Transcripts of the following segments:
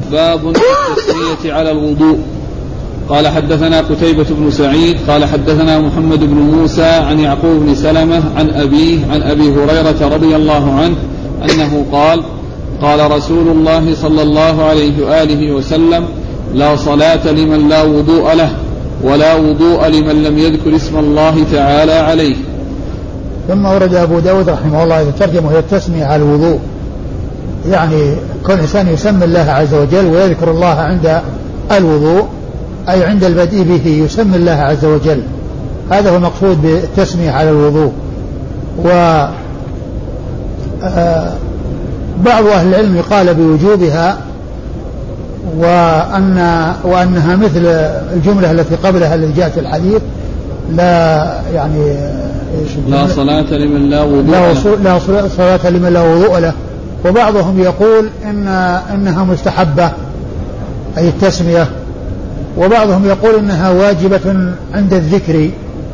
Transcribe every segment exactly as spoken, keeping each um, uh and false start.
باب التسمية على الوضوء. قال حدثنا قتيبة بن سعيد قال حدثنا محمد بن موسى عن يعقوب بن سلمة عن أبيه عن أبي هريرة رضي الله عنه أنه قال قال رسول الله صلى الله عليه وآله وسلم لا صلاة لمن لا وضوء له ولا وضوء لمن لم يذكر اسم الله تعالى عليه. ثم ورد أبو داود رحمه الله إذا ترجمه هي التسمية على الوضوء، يعني كل إنسان يسمي الله عز وجل ويذكر الله عند الوضوء، أي عند البدء به يسمي الله عز وجل، هذا هو المقصود بالتسمية على الوضوء. و بعض أهل العلم قال بوجوبها وأن وأنها مثل الجملة التي قبلها التي جاءت في الحديث لا يعني لا صلاة لمن لا وضوء له لا صلاة لمن لا وضوء له. وبعضهم يقول إن إنها مستحبة أي التسمية، وبعضهم يقول إنها واجبة عند الذكر،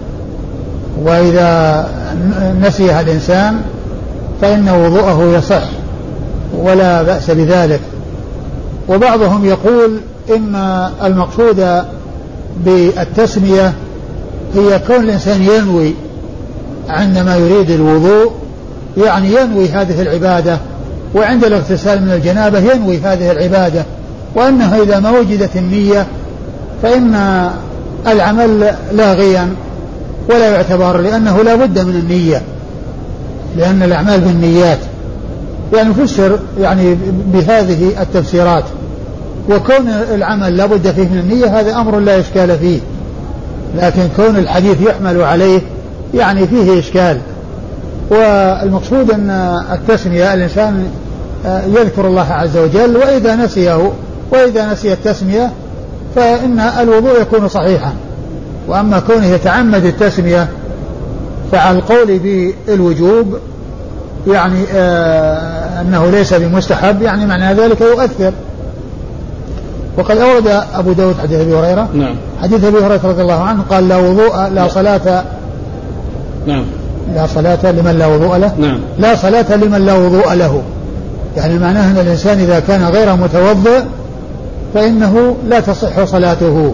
وإذا نسيها الإنسان فإن وضوءه يصح ولا بأس بذلك. وبعضهم يقول إن المقصود بالتسمية هي كون الإنسان ينوي عندما يريد الوضوء، يعني ينوي هذه العبادة، وعند الاغتسال من الجنابة ينوي هذه العبادة، وأنها إذا ما وجدت النية فإن العمل لاغيا ولا يعتبر، لأنه لا بد من النية، لأن الأعمال بالنيات. يعني فسر يعني بهذه التفسيرات، وكون العمل لا بد فيه من النية هذا أمر لا إشكال فيه، لكن كون الحديث يحمل عليه يعني فيه إشكال. والمقصود أن التسمية الإنسان يذكر الله عز وجل، وإذا نسيه وإذا نسي التسمية فإن الوضوء يكون صحيحا. وأما كونه يتعمد التسمية فعلى القول بالوجوب يعني آه أنه ليس بمستحب، يعني معنى ذلك يؤثر. وقد أورد أبو داود حديث أبي هريرة نعم. حديث أبي هريرة رضي الله عنه قال لا وضوء لا صلاة نعم لا صلاة لمن لا وضوء له نعم. لا صلاة لمن لا وضوء له، يعني معناه أن الإنسان إذا كان غير متوضئ فإنه لا تصح صلاته،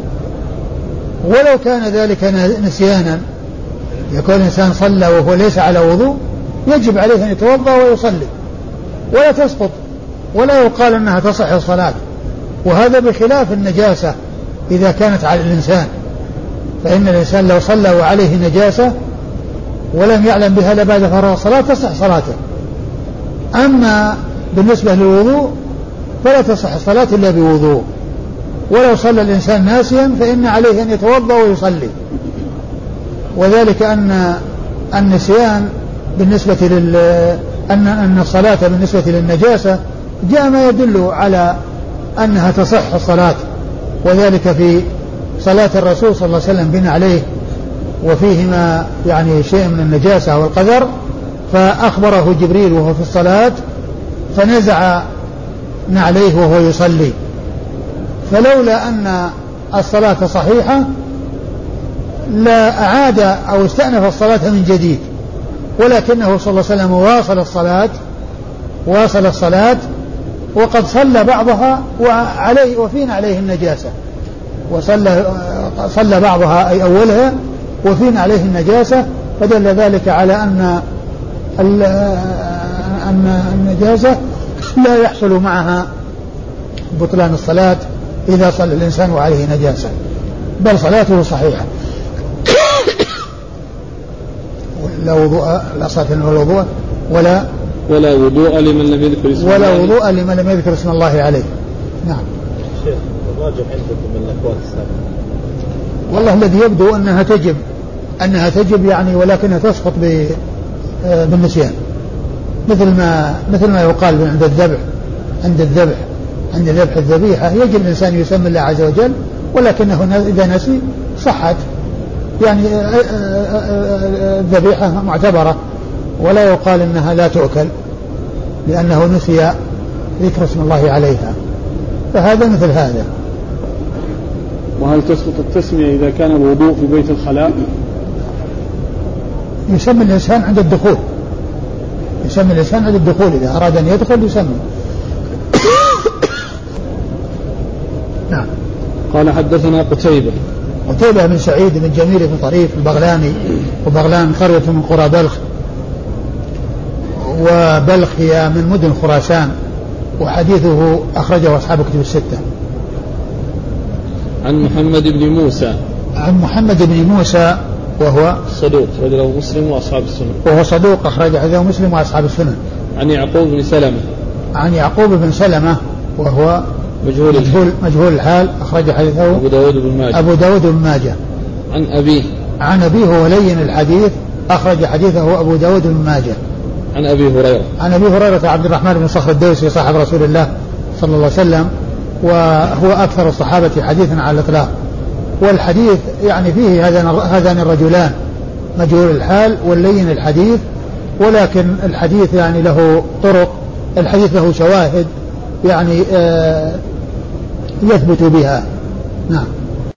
ولو كان ذلك نسيانا. يكون الإنسان صلى وهو ليس على وضوء يجب عليه أن يتوضأ ويصلي ولا تسقط، ولا يقال أنها تصح الصلاة. وهذا بخلاف النجاسة إذا كانت على الإنسان، فإن الإنسان لو صلى وعليه نجاسة ولم يعلم بها إلا بعد فرغ الصلاة تصح صلاته. أما بالنسبة للوضوء فلا تصح الصلاة إلا بوضوء، ولو صلى الإنسان ناسيا فإن عليه أن يتوضأ ويصلي. وذلك أن النسيان بالنسبة لل أن أن الصلاة بالنسبة للنجاسة جاء ما يدل على أنها تصح الصلاة، وذلك في صلاة الرسول صلى الله عليه وسلم بنا عليه وفيهما يعني شيء من النجاسة والقذر، فأخبره جبريل وهو في الصلاة فنزع نعليه وهو يصلي. فلولا أن الصلاة صحيحة لا أعاد أو استأنف الصلاة من جديد، ولكنه صلى الله عليه وسلم واصل الصلاة واصل الصلاة وقد صلى بعضها وعليه وفينا عليه النجاسة، وصلى صلى بعضها أي أولها وفينا عليه النجاسة، فدل ذلك على أن أن النجاسة لا يحصل معها بطلان الصلاة إذا صلى الإنسان وعليه نجاسة، بل صلاته صحيحة. لا وضوء لا صلاة ولا وضوء ولا ولا وضوء لمن لم يذكر اسم ولا وضوء لمن لم يذكر اسم الله عليه. نعم. شيخ الراجح عندكم من الأقوال السابقة؟ والله الذي يبدو أنها تجب أنها تجب يعني، ولكنها تسقط بالنسيان، مثل ما مثل ما يقال عند الذبح عند الذبح عند ذبح الذبيحة يجب الإنسان يسمي الله عز وجل، ولكنه إذا نسي صحت، يعني الذبيحة معتبرة ولا يقال إنها لا تؤكل لأنه نسي ذكر اسم الله عليها، فهذا مثل هذا. وهل تسقط التسمية إذا كان الوضوء في بيت الخلاء؟ يسمي الإنسان عند الدخول يسمي الإنسان عند الدخول إذا أراد أن يدخل يسمي. قال حدثنا قتيبة قتيبة بن سعيد بن جميل بن طريف البغلاني، وبغلان قرية من قرى بلخ، وبلخ هي من مدن خراسان، وحديثه أخرجه أصحاب كتب الستة. عن محمد بن موسى عن محمد بن موسى وهو صدوق أخرجه مسلم وأصحاب السنن وهو صدوق أخرج حديثه مسلم وأصحاب السنن. عن يعقوب بن سلمة عن يعقوب بن سلمة وهو مجهول مجهول, مجهول الحال أخرج حديثه أبو داود بن ماجه أبو داود بن ماجه. عن أبيه عن أبيه ولين الحديث أخرج حديثه أبو داود بن ماجه. عن أبي هريرة عن أبي هريرة عبد الرحمن بن صخر الدوسي صاحب رسول الله صلى الله عليه وسلم، وهو أكثر الصحابة حديثا على الإطلاق. والحديث يعني فيه هذان الرجلان مجهول الحال واللين الحديث، ولكن الحديث يعني له طرق، الحديث له شواهد يعني آه يثبت بها. نعم.